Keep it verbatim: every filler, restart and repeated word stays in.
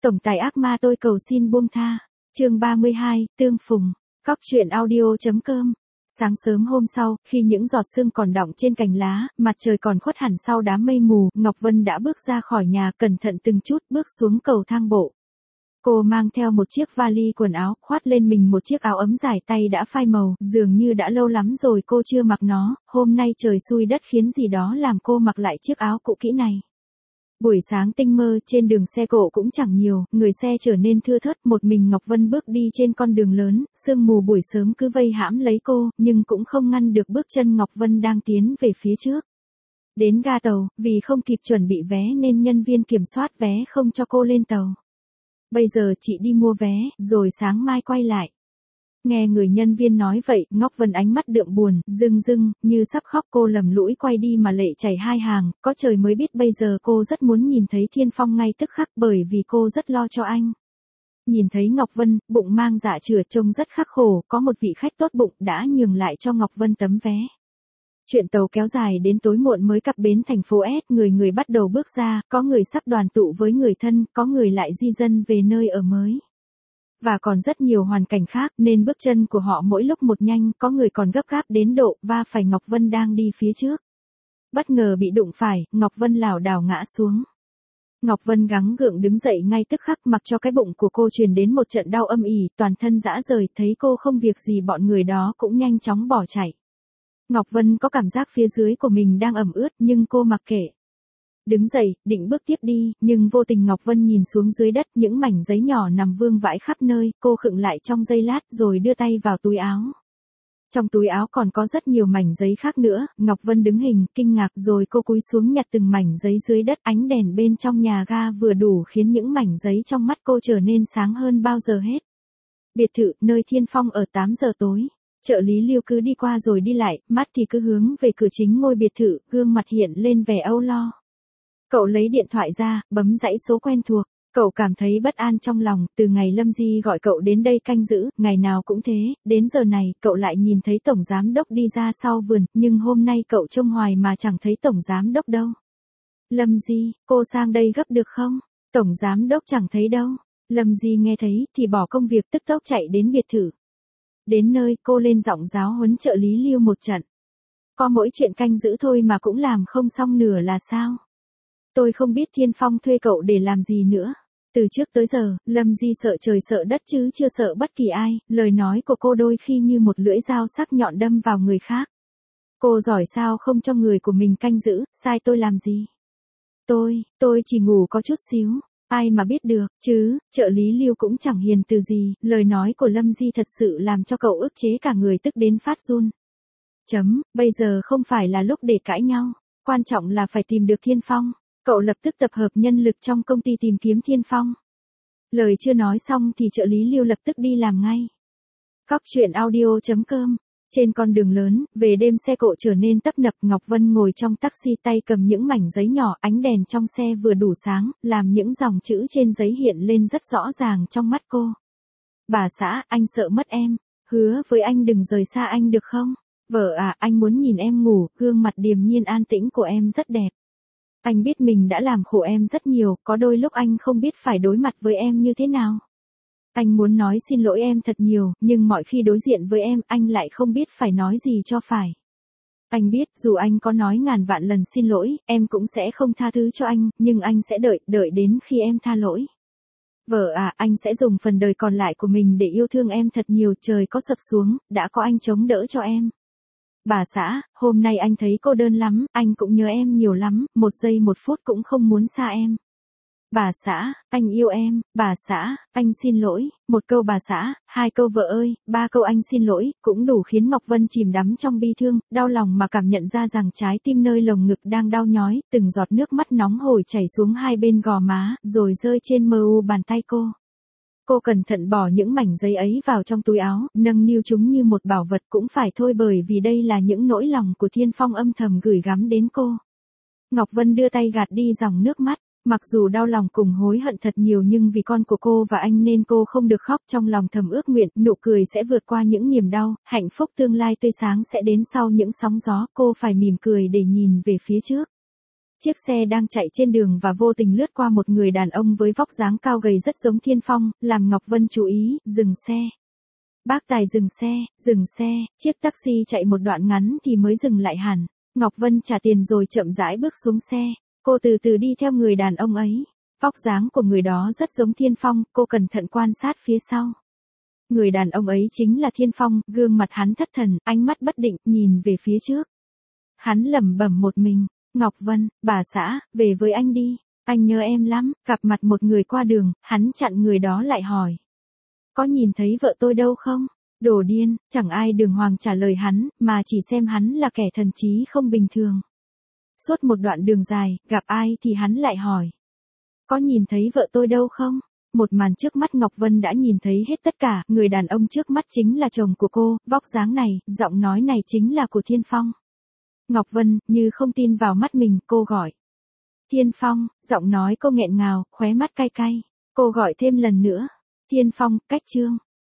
Tổng tài ác ma tôi cầu xin buông tha. Chương ba mươi hai, tương phùng. Cóc truyện audio.com. Sáng sớm hôm sau, khi những giọt sương còn đọng trên cành lá, mặt trời còn khuất hẳn sau đám mây mù, Ngọc Vân đã bước ra khỏi nhà, cẩn thận từng chút bước xuống cầu thang bộ. Cô mang theo một chiếc vali quần áo, khoác lên mình một chiếc áo ấm dài tay đã phai màu, dường như đã lâu lắm rồi cô chưa mặc nó, hôm nay trời xui đất khiến gì đó làm cô mặc lại chiếc áo cũ kỹ này. Buổi sáng tinh mơ, trên đường xe cộ cũng chẳng nhiều, người xe trở nên thưa thớt, một mình Ngọc Vân bước đi trên con đường lớn, sương mù buổi sớm cứ vây hãm lấy cô, nhưng cũng không ngăn được bước chân Ngọc Vân đang tiến về phía trước. Đến ga tàu, vì không kịp chuẩn bị vé nên nhân viên kiểm soát vé không cho cô lên tàu. Bây giờ chị đi mua vé, rồi sáng mai quay lại. Nghe người nhân viên nói vậy, Ngọc Vân ánh mắt đượm buồn, rưng rưng, như sắp khóc, cô lầm lũi quay đi mà lệ chảy hai hàng, có trời mới biết bây giờ cô rất muốn nhìn thấy Thiên Phong ngay tức khắc bởi vì cô rất lo cho anh. Nhìn thấy Ngọc Vân, bụng mang dạ chửa trông rất khắc khổ, có một vị khách tốt bụng đã nhường lại cho Ngọc Vân tấm vé. Chuyện tàu kéo dài đến tối muộn mới cập bến thành phố S, người người bắt đầu bước ra, có người sắp đoàn tụ với người thân, có người lại di dân về nơi ở mới. Và còn rất nhiều hoàn cảnh khác nên bước chân của họ mỗi lúc một nhanh, có người còn gấp gáp đến độ va phải Ngọc Vân đang đi phía trước. Bất ngờ bị đụng phải, Ngọc Vân lảo đảo ngã xuống. Ngọc Vân gắng gượng đứng dậy ngay tức khắc, mặc cho cái bụng của cô truyền đến một trận đau âm ỉ, toàn thân rã rời, thấy cô không việc gì bọn người đó cũng nhanh chóng bỏ chạy. Ngọc Vân có cảm giác phía dưới của mình đang ẩm ướt nhưng cô mặc kệ. Đứng dậy, định bước tiếp đi, nhưng vô tình Ngọc Vân nhìn xuống dưới đất, những mảnh giấy nhỏ nằm vương vãi khắp nơi, cô khựng lại trong giây lát rồi đưa tay vào túi áo. Trong túi áo còn có rất nhiều mảnh giấy khác nữa, Ngọc Vân đứng hình, kinh ngạc rồi cô cúi xuống nhặt từng mảnh giấy dưới đất, ánh đèn bên trong nhà ga vừa đủ khiến những mảnh giấy trong mắt cô trở nên sáng hơn bao giờ hết. Biệt thự, nơi Thiên Phong ở tám giờ tối. Trợ lý Lưu cứ đi qua rồi đi lại, mắt thì cứ hướng về cửa chính ngôi biệt thự, gương mặt hiện lên vẻ âu lo. Cậu lấy điện thoại ra, bấm dãy số quen thuộc. Cậu cảm thấy bất an trong lòng, từ ngày Lâm Di gọi cậu đến đây canh giữ, ngày nào cũng thế, đến giờ này, cậu lại nhìn thấy Tổng Giám Đốc đi ra sau vườn, nhưng hôm nay cậu trông hoài mà chẳng thấy Tổng Giám Đốc đâu. Lâm Di, cô sang đây gấp được không? Tổng Giám Đốc chẳng thấy đâu. Lâm Di nghe thấy, thì bỏ công việc tức tốc chạy đến biệt thự. Đến nơi, cô lên giọng giáo huấn trợ lý Lưu một trận. Có mỗi chuyện canh giữ thôi mà cũng làm không xong nửa là sao? Tôi không biết Thiên Phong thuê cậu để làm gì nữa. Từ trước tới giờ, Lâm Di sợ trời sợ đất chứ chưa sợ bất kỳ ai, lời nói của cô đôi khi như một lưỡi dao sắc nhọn đâm vào người khác. Cô giỏi sao không cho người của mình canh giữ, sai tôi làm gì? Tôi, tôi chỉ ngủ có chút xíu, ai mà biết được, chứ, trợ lý Lưu cũng chẳng hiền từ gì, lời nói của Lâm Di thật sự làm cho cậu ức chế cả người tức đến phát run. Chấm, bây giờ không phải là lúc để cãi nhau, quan trọng là phải tìm được Thiên Phong. Cậu lập tức tập hợp nhân lực trong công ty tìm kiếm Thiên Phong. Lời chưa nói xong thì trợ lý Lưu lập tức đi làm ngay. Cóc truyện audio.com. Trên con đường lớn, về đêm xe cộ trở nên tấp nập, Ngọc Vân ngồi trong taxi tay cầm những mảnh giấy nhỏ, ánh đèn trong xe vừa đủ sáng, làm những dòng chữ trên giấy hiện lên rất rõ ràng trong mắt cô. Bà xã, anh sợ mất em, hứa với anh đừng rời xa anh được không? Vợ à, anh muốn nhìn em ngủ, gương mặt điềm nhiên an tĩnh của em rất đẹp. Anh biết mình đã làm khổ em rất nhiều, có đôi lúc anh không biết phải đối mặt với em như thế nào. Anh muốn nói xin lỗi em thật nhiều, nhưng mọi khi đối diện với em, anh lại không biết phải nói gì cho phải. Anh biết, dù anh có nói ngàn vạn lần xin lỗi, em cũng sẽ không tha thứ cho anh, nhưng anh sẽ đợi, đợi đến khi em tha lỗi. Vợ à, anh sẽ dùng phần đời còn lại của mình để yêu thương em thật nhiều, trời có sập xuống, đã có anh chống đỡ cho em. Bà xã, hôm nay anh thấy cô đơn lắm, anh cũng nhớ em nhiều lắm, một giây một phút cũng không muốn xa em. Bà xã, anh yêu em, bà xã, anh xin lỗi, một câu bà xã, hai câu vợ ơi, ba câu anh xin lỗi, cũng đủ khiến Ngọc Vân chìm đắm trong bi thương, đau lòng mà cảm nhận ra rằng trái tim nơi lồng ngực đang đau nhói, từng giọt nước mắt nóng hổi chảy xuống hai bên gò má, rồi rơi trên mờ u bàn tay cô. Cô cẩn thận bỏ những mảnh giấy ấy vào trong túi áo, nâng niu chúng như một bảo vật cũng phải thôi bởi vì đây là những nỗi lòng của Thiên Phong âm thầm gửi gắm đến cô. Ngọc Vân đưa tay gạt đi dòng nước mắt, mặc dù đau lòng cùng hối hận thật nhiều nhưng vì con của cô và anh nên cô không được khóc, trong lòng thầm ước nguyện, nụ cười sẽ vượt qua những niềm đau, hạnh phúc tương lai tươi sáng sẽ đến sau những sóng gió, cô phải mỉm cười để nhìn về phía trước. Chiếc xe đang chạy trên đường và vô tình lướt qua một người đàn ông với vóc dáng cao gầy rất giống Thiên Phong, làm Ngọc Vân chú ý, dừng xe. Bác tài dừng xe, dừng xe, chiếc taxi chạy một đoạn ngắn thì mới dừng lại hẳn. Ngọc Vân trả tiền rồi chậm rãi bước xuống xe. Cô từ từ đi theo người đàn ông ấy. Vóc dáng của người đó rất giống Thiên Phong, cô cẩn thận quan sát phía sau. Người đàn ông ấy chính là Thiên Phong, gương mặt hắn thất thần, ánh mắt bất định, nhìn về phía trước. Hắn lẩm bẩm một mình, Ngọc Vân, bà xã, về với anh đi, anh nhớ em lắm, gặp mặt một người qua đường, hắn chặn người đó lại hỏi. Có nhìn thấy vợ tôi đâu không? Đồ điên, chẳng ai đường hoàng trả lời hắn, mà chỉ xem hắn là kẻ thần trí không bình thường. Suốt một đoạn đường dài, gặp ai thì hắn lại hỏi. Có nhìn thấy vợ tôi đâu không? Một màn trước mắt Ngọc Vân đã nhìn thấy hết tất cả, người đàn ông trước mắt chính là chồng của cô, vóc dáng này, giọng nói này chính là của Thiên Phong. Ngọc Vân, như không tin vào mắt mình, cô gọi. Thiên Phong, giọng nói cô nghẹn ngào, khóe mắt cay cay. Cô gọi thêm lần nữa. Thiên Phong, cách Trương.